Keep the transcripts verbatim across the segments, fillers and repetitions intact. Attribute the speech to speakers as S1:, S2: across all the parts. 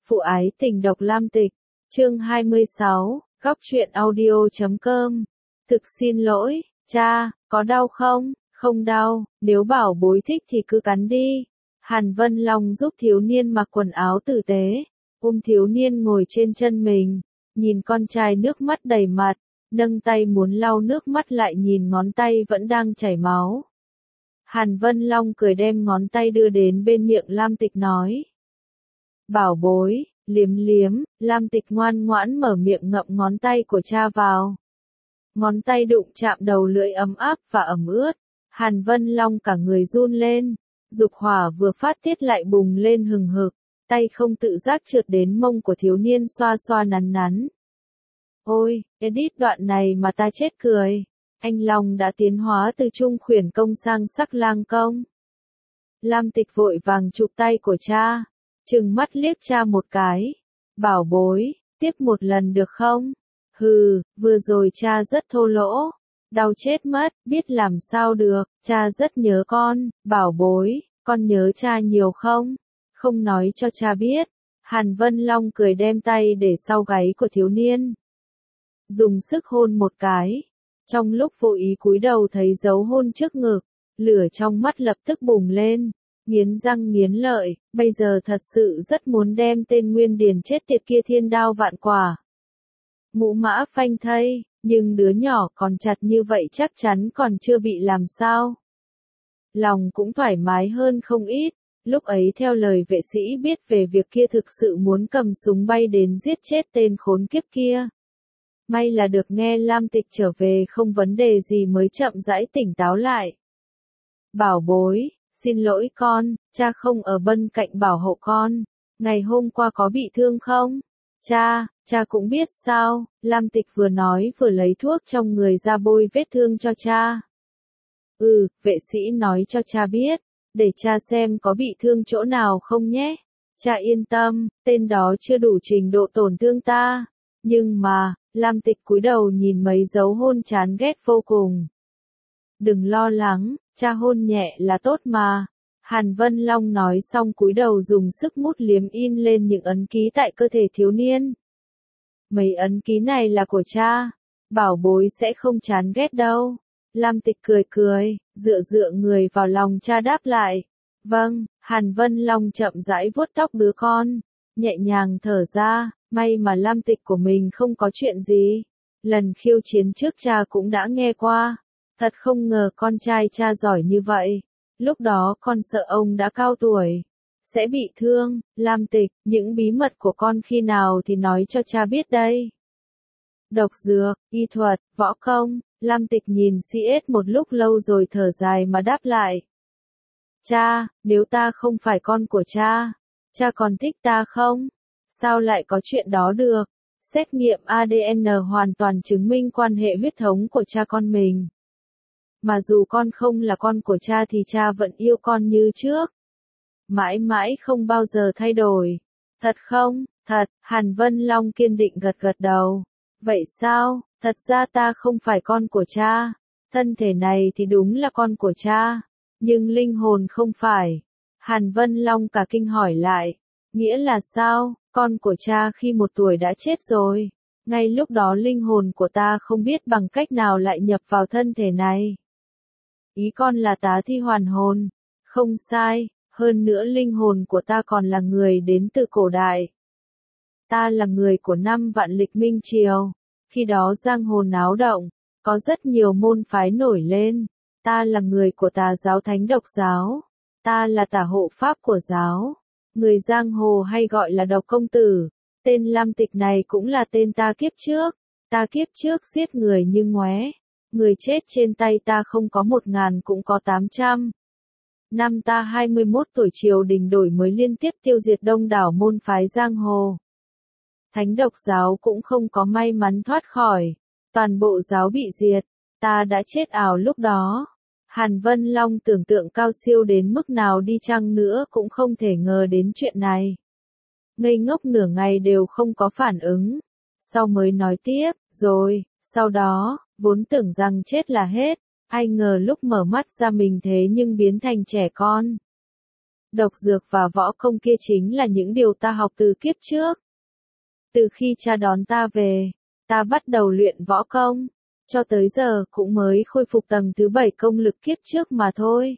S1: Phụ ái tình độc lam tịch, chương hai mươi sáu, góc truyện audio chấm com. Thực xin lỗi, cha, có đau không? Không đau, nếu bảo bối thích thì cứ cắn đi. Hàn Vân Long giúp thiếu niên mặc quần áo tử tế, ôm thiếu niên ngồi trên chân mình, nhìn con trai nước mắt đầy mặt, nâng tay muốn lau nước mắt lại nhìn ngón tay vẫn đang chảy máu. Hàn Vân Long cười đem ngón tay đưa đến bên miệng Lam Tịch nói. Bảo bối, liếm liếm, Lam Tịch ngoan ngoãn mở miệng ngậm ngón tay của cha vào. Ngón tay đụng chạm đầu lưỡi ấm áp và ẩm ướt, Hàn Vân Long cả người run lên, dục hỏa vừa phát tiết lại bùng lên hừng hực, tay không tự giác trượt đến mông của thiếu niên xoa xoa nắn nắn. Ôi, edit đoạn này mà ta chết cười, anh Long đã tiến hóa từ trung khuyển công sang sắc lang công. Lam Tịch vội vàng chụp tay của cha, trừng mắt liếc cha một cái. Bảo bối, tiếp một lần được không? Hừ, vừa rồi cha rất thô lỗ, đau chết mất, biết làm sao được, cha rất nhớ con. Bảo bối, con nhớ cha nhiều không? Không nói cho cha biết. Hàn Vân Long cười đem tay để sau gáy của thiếu niên, dùng sức hôn một cái. Trong lúc vô ý cúi đầu thấy dấu hôn trước ngực, lửa trong mắt lập tức bùng lên, nghiến răng nghiến lợi, bây giờ thật sự rất muốn đem tên Nguyên Điền chết tiệt kia thiên đao vạn quả. Ngũ mã phanh thây, nhưng đứa nhỏ còn chặt như vậy chắc chắn còn chưa bị làm sao. Lòng cũng thoải mái hơn không ít, lúc ấy theo lời vệ sĩ biết về việc kia thực sự muốn cầm súng bay đến giết chết tên khốn kiếp kia. May là được nghe Lam Tịch trở về không vấn đề gì mới chậm rãi tỉnh táo lại. Bảo bối, xin lỗi con, cha không ở bên cạnh bảo hộ con. Ngày hôm qua có bị thương không? Cha, cha cũng biết sao? Lam Tịch vừa nói vừa lấy thuốc trong người ra bôi vết thương cho cha. Ừ, vệ sĩ nói cho cha biết, để cha xem có bị thương chỗ nào không nhé. Cha yên tâm, tên đó chưa đủ trình độ tổn thương ta. Nhưng mà, Lam Tịch cúi đầu nhìn mấy dấu hôn chán ghét vô cùng. Đừng lo lắng, cha hôn nhẹ là tốt mà. Hàn Vân Long nói xong cúi đầu dùng sức mút liếm in lên những ấn ký tại cơ thể thiếu niên. Mấy ấn ký này là của cha, bảo bối sẽ không chán ghét đâu. Lam Tịch cười cười, dựa dựa người vào lòng cha đáp lại. Vâng, Hàn Vân Long chậm rãi vuốt tóc đứa con, nhẹ nhàng thở ra, may mà Lam Tịch của mình không có chuyện gì. Lần khiêu chiến trước cha cũng đã nghe qua, thật không ngờ con trai cha giỏi như vậy. Lúc đó con sợ ông đã cao tuổi, sẽ bị thương. Lam Tịch, những bí mật của con khi nào thì nói cho cha biết đây. Độc dược, y thuật, võ công. Lam Tịch nhìn xê ét một lúc lâu rồi thở dài mà đáp lại. Cha, nếu ta không phải con của cha, cha còn thích ta không? Sao lại có chuyện đó được? Xét nghiệm a đê en hoàn toàn chứng minh quan hệ huyết thống của cha con mình. Mà dù con không là con của cha thì cha vẫn yêu con như trước. Mãi mãi không bao giờ thay đổi. Thật không? Thật, Hàn Vân Long kiên định gật gật đầu. Vậy sao? Thật ra ta không phải con của cha. Thân thể này thì đúng là con của cha. Nhưng linh hồn không phải. Hàn Vân Long cả kinh hỏi lại. Nghĩa là sao? Con của cha khi một tuổi đã chết rồi. Ngay lúc đó linh hồn của ta không biết bằng cách nào lại nhập vào thân thể này. Ý con là tá thi hoàn hồn. Không sai, hơn nữa linh hồn của ta còn là người đến từ cổ đại. Ta là người của năm vạn lịch minh triều. Khi đó giang hồ náo động, có rất nhiều môn phái nổi lên. Ta là người của tà giáo Thánh Độc giáo. Ta là tả hộ pháp của giáo. Người giang hồ hay gọi là Độc công tử. Tên Lam Tịch này cũng là tên ta kiếp trước. Ta kiếp trước giết người như ngoé. Người chết trên tay ta không có một ngàn cũng có tám trăm. Năm ta hai mươi mốt tuổi triều đình đổi mới liên tiếp tiêu diệt đông đảo môn phái giang hồ. Thánh Độc giáo cũng không có may mắn thoát khỏi. Toàn bộ giáo bị diệt. Ta đã chết ảo lúc đó. Hàn Vân Long tưởng tượng cao siêu đến mức nào đi chăng nữa cũng không thể ngờ đến chuyện này. Ngây ngốc nửa ngày đều không có phản ứng. Sau mới nói tiếp, rồi, sau đó, vốn tưởng rằng chết là hết. Ai ngờ lúc mở mắt ra mình thế nhưng biến thành trẻ con. Độc dược và võ công kia chính là những điều ta học từ kiếp trước. Từ khi cha đón ta về, ta bắt đầu luyện võ công, cho tới giờ cũng mới khôi phục tầng thứ bảy công lực kiếp trước mà thôi.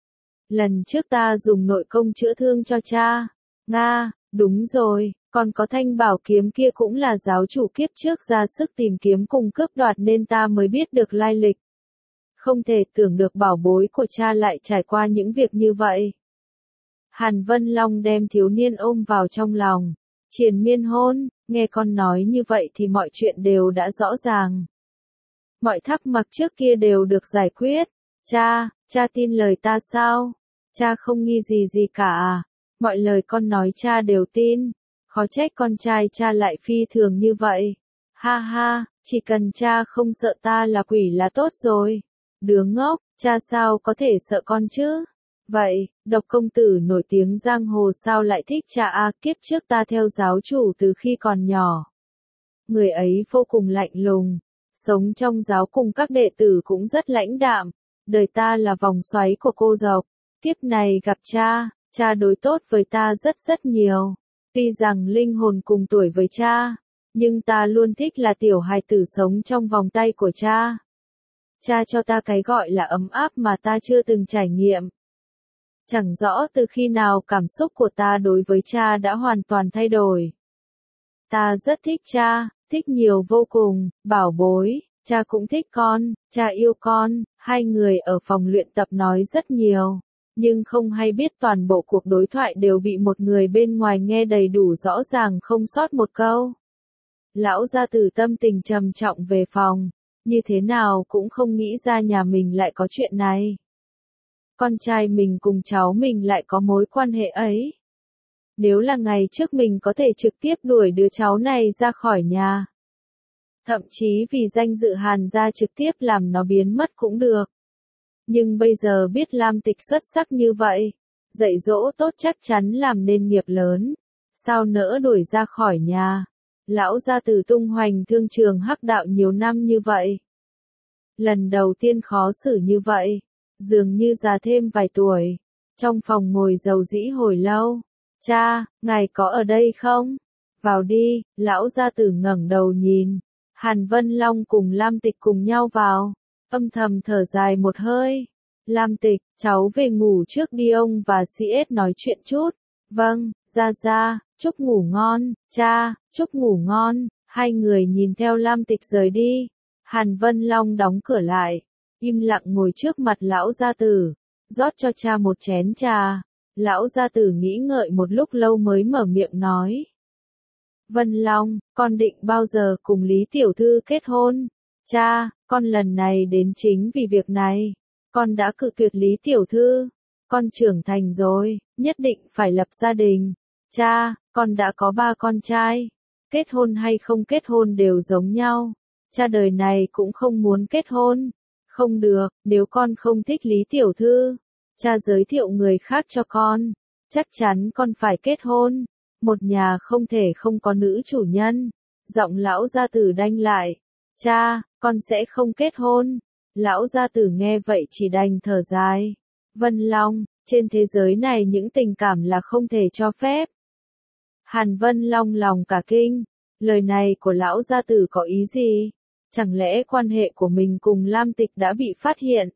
S1: Lần trước ta dùng nội công chữa thương cho cha. Nga, đúng rồi, còn có thanh bảo kiếm kia cũng là giáo chủ kiếp trước ra sức tìm kiếm cùng cướp đoạt nên ta mới biết được lai lịch. Không thể tưởng được bảo bối của cha lại trải qua những việc như vậy. Hàn Vân Long đem thiếu niên ôm vào trong lòng. Triền miên hôn, nghe con nói như vậy thì mọi chuyện đều đã rõ ràng. Mọi thắc mắc trước kia đều được giải quyết. Cha, cha tin lời ta sao? Cha không nghi gì gì cả à? Mọi lời con nói cha đều tin. Khó trách con trai cha lại phi thường như vậy. Ha ha, chỉ cần cha không sợ ta là quỷ là tốt rồi. Đứa ngốc, cha sao có thể sợ con chứ? Vậy, Độc công tử nổi tiếng giang hồ sao lại thích cha a? Kiếp trước ta theo giáo chủ từ khi còn nhỏ. Người ấy vô cùng lạnh lùng, sống trong giáo cùng các đệ tử cũng rất lãnh đạm. Đời ta là vòng xoáy của cô Độc. Kiếp này gặp cha, cha đối tốt với ta rất rất nhiều. Tuy rằng linh hồn cùng tuổi với cha, nhưng ta luôn thích là tiểu hài tử sống trong vòng tay của cha. Cha cho ta cái gọi là ấm áp mà ta chưa từng trải nghiệm. Chẳng rõ từ khi nào cảm xúc của ta đối với cha đã hoàn toàn thay đổi. Ta rất thích cha, thích nhiều vô cùng, bảo bối, cha cũng thích con, cha yêu con. Hai người ở phòng luyện tập nói rất nhiều, nhưng không hay biết toàn bộ cuộc đối thoại đều bị một người bên ngoài nghe đầy đủ rõ ràng không sót một câu. Lão gia tử tâm tình trầm trọng về phòng, như thế nào cũng không nghĩ ra nhà mình lại có chuyện này. Con trai mình cùng cháu mình lại có mối quan hệ ấy. Nếu là ngày trước mình có thể trực tiếp đuổi đứa cháu này ra khỏi nhà. Thậm chí vì danh dự Hàn gia trực tiếp làm nó biến mất cũng được. Nhưng bây giờ biết Lam Tịch xuất sắc như vậy, dạy dỗ tốt chắc chắn làm nên nghiệp lớn. Sao nỡ đuổi ra khỏi nhà? Lão gia tử tung hoành thương trường hắc đạo nhiều năm như vậy. Lần đầu tiên khó xử như vậy, dường như già thêm vài tuổi. Trong phòng ngồi dầu dĩ hồi lâu. Cha, ngài có ở đây không? Vào đi, lão gia tử ngẩng đầu nhìn. Hàn Vân Long cùng Lam Tịch cùng nhau vào. Âm thầm thở dài một hơi. Lam Tịch, cháu về ngủ trước đi, ông và xê ét nói chuyện chút. Vâng, ra ra, chúc ngủ ngon. Cha, chúc ngủ ngon. Hai người nhìn theo Lam Tịch rời đi. Hàn Vân Long đóng cửa lại, im lặng ngồi trước mặt lão gia tử, rót cho cha một chén trà. Lão gia tử nghĩ ngợi một lúc lâu mới mở miệng nói. Vân Long, con định bao giờ cùng Lý Tiểu Thư kết hôn? Cha, con lần này đến chính vì việc này. Con đã cự tuyệt Lý Tiểu Thư. Con trưởng thành rồi, nhất định phải lập gia đình. Cha, con đã có ba con trai. Kết hôn hay không kết hôn đều giống nhau. Cha đời này cũng không muốn kết hôn. Không được, nếu con không thích Lý Tiểu Thư, cha giới thiệu người khác cho con. Chắc chắn con phải kết hôn. Một nhà không thể không có nữ chủ nhân. Giọng lão gia tử đanh lại. Cha, con sẽ không kết hôn. Lão gia tử nghe vậy chỉ đành thở dài. Vân Long, trên thế giới này những tình cảm là không thể cho phép. Hàn Vân Long lòng cả kinh. Lời này của lão gia tử có ý gì? Chẳng lẽ quan hệ của mình cùng Lam Tịch đã bị phát hiện?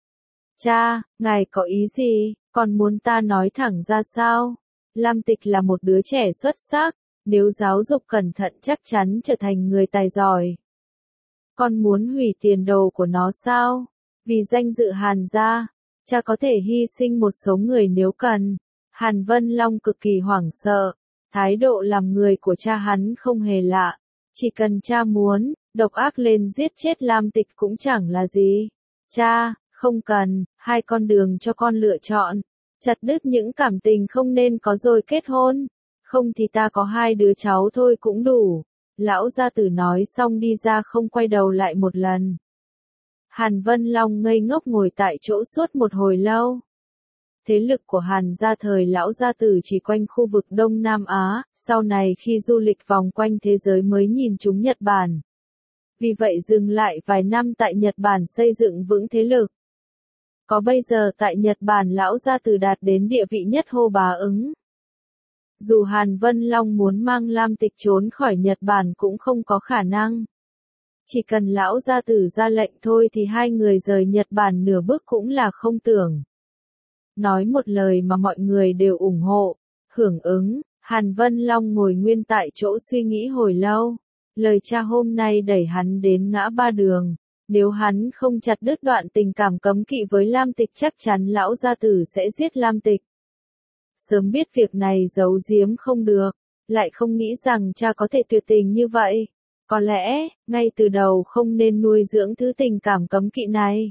S1: Cha, ngài có ý gì? Còn muốn ta nói thẳng ra sao? Lam Tịch là một đứa trẻ xuất sắc, nếu giáo dục cẩn thận chắc chắn trở thành người tài giỏi. Con muốn hủy tiền đồ của nó sao? Vì danh dự Hàn gia, cha có thể hy sinh một số người nếu cần. Hàn Vân Long cực kỳ hoảng sợ, thái độ làm người của cha hắn không hề lạ. Chỉ cần cha muốn, độc ác lên giết chết Lam Tịch cũng chẳng là gì. Cha, không cần, hai con đường cho con lựa chọn. Chặt đứt những cảm tình không nên có rồi kết hôn. Không thì ta có hai đứa cháu thôi cũng đủ. Lão gia tử nói xong đi ra không quay đầu lại một lần. Hàn Vân Long ngây ngốc ngồi tại chỗ suốt một hồi lâu. Thế lực của Hàn gia thời lão gia tử chỉ quanh khu vực Đông Nam Á, sau này khi du lịch vòng quanh thế giới mới nhìn trúng Nhật Bản. Vì vậy dừng lại vài năm tại Nhật Bản xây dựng vững thế lực. Có bây giờ tại Nhật Bản lão gia tử đạt đến địa vị nhất hô bá ứng. Dù Hàn Vân Long muốn mang Lam Tịch trốn khỏi Nhật Bản cũng không có khả năng. Chỉ cần lão gia tử ra lệnh thôi thì hai người rời Nhật Bản nửa bước cũng là không tưởng. Nói một lời mà mọi người đều ủng hộ, hưởng ứng, Hàn Vân Long ngồi nguyên tại chỗ suy nghĩ hồi lâu. Lời cha hôm nay đẩy hắn đến ngã ba đường. Nếu hắn không chặt đứt đoạn tình cảm cấm kỵ với Lam Tịch chắc chắn lão gia tử sẽ giết Lam Tịch. Sớm biết việc này giấu giếm không được, lại không nghĩ rằng cha có thể tuyệt tình như vậy. Có lẽ, ngay từ đầu không nên nuôi dưỡng thứ tình cảm cấm kỵ này.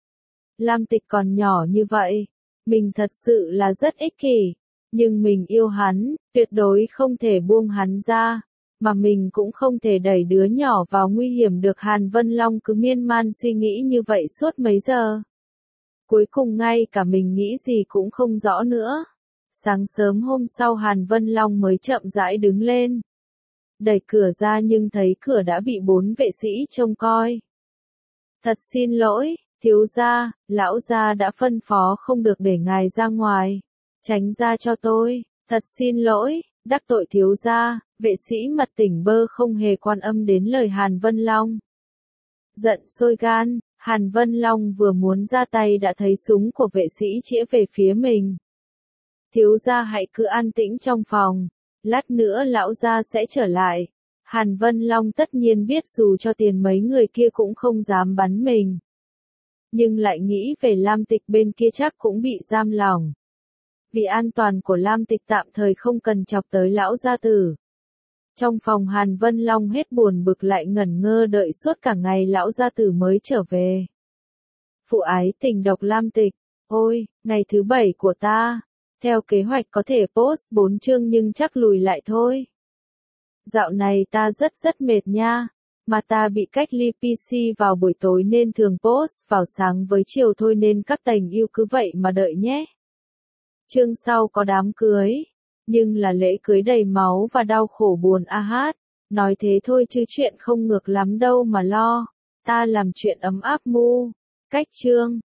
S1: Lam Tịch còn nhỏ như vậy, mình thật sự là rất ích kỷ, nhưng mình yêu hắn, tuyệt đối không thể buông hắn ra, mà mình cũng không thể đẩy đứa nhỏ vào nguy hiểm được. Hàn Vân Long cứ miên man suy nghĩ như vậy suốt mấy giờ. Cuối cùng ngay cả mình nghĩ gì cũng không rõ nữa. Sáng sớm hôm sau Hàn Vân Long mới chậm rãi đứng lên. Đẩy cửa ra nhưng thấy cửa đã bị bốn vệ sĩ trông coi. Thật xin lỗi, thiếu gia, lão gia đã phân phó không được để ngài ra ngoài. Tránh ra cho tôi, thật xin lỗi, đắc tội thiếu gia, vệ sĩ mặt tỉnh bơ không hề quan âm đến lời Hàn Vân Long. Giận sôi gan, Hàn Vân Long vừa muốn ra tay đã thấy súng của vệ sĩ chĩa về phía mình. Thiếu gia hãy cứ an tĩnh trong phòng, lát nữa lão gia sẽ trở lại. Hàn Vân Long tất nhiên biết dù cho tiền mấy người kia cũng không dám bắn mình. Nhưng lại nghĩ về Lam Tịch bên kia chắc cũng bị giam lỏng. Vì an toàn của Lam Tịch tạm thời không cần chọc tới lão gia tử. Trong phòng Hàn Vân Long hết buồn bực lại ngẩn ngơ đợi suốt cả ngày lão gia tử mới trở về. Phụ ái tình độc Lam Tịch, ôi, ngày thứ bảy của ta. Theo kế hoạch có thể post bốn chương nhưng chắc lùi lại thôi. Dạo này ta rất rất mệt nha, mà ta bị cách ly pê xê vào buổi tối nên thường post vào sáng với chiều thôi nên các tành yêu cứ vậy mà đợi nhé. Chương sau có đám cưới, nhưng là lễ cưới đầy máu và đau khổ buồn a hát. Nói thế thôi chứ chuyện không ngược lắm đâu mà lo, ta làm chuyện ấm áp mu. Cách chương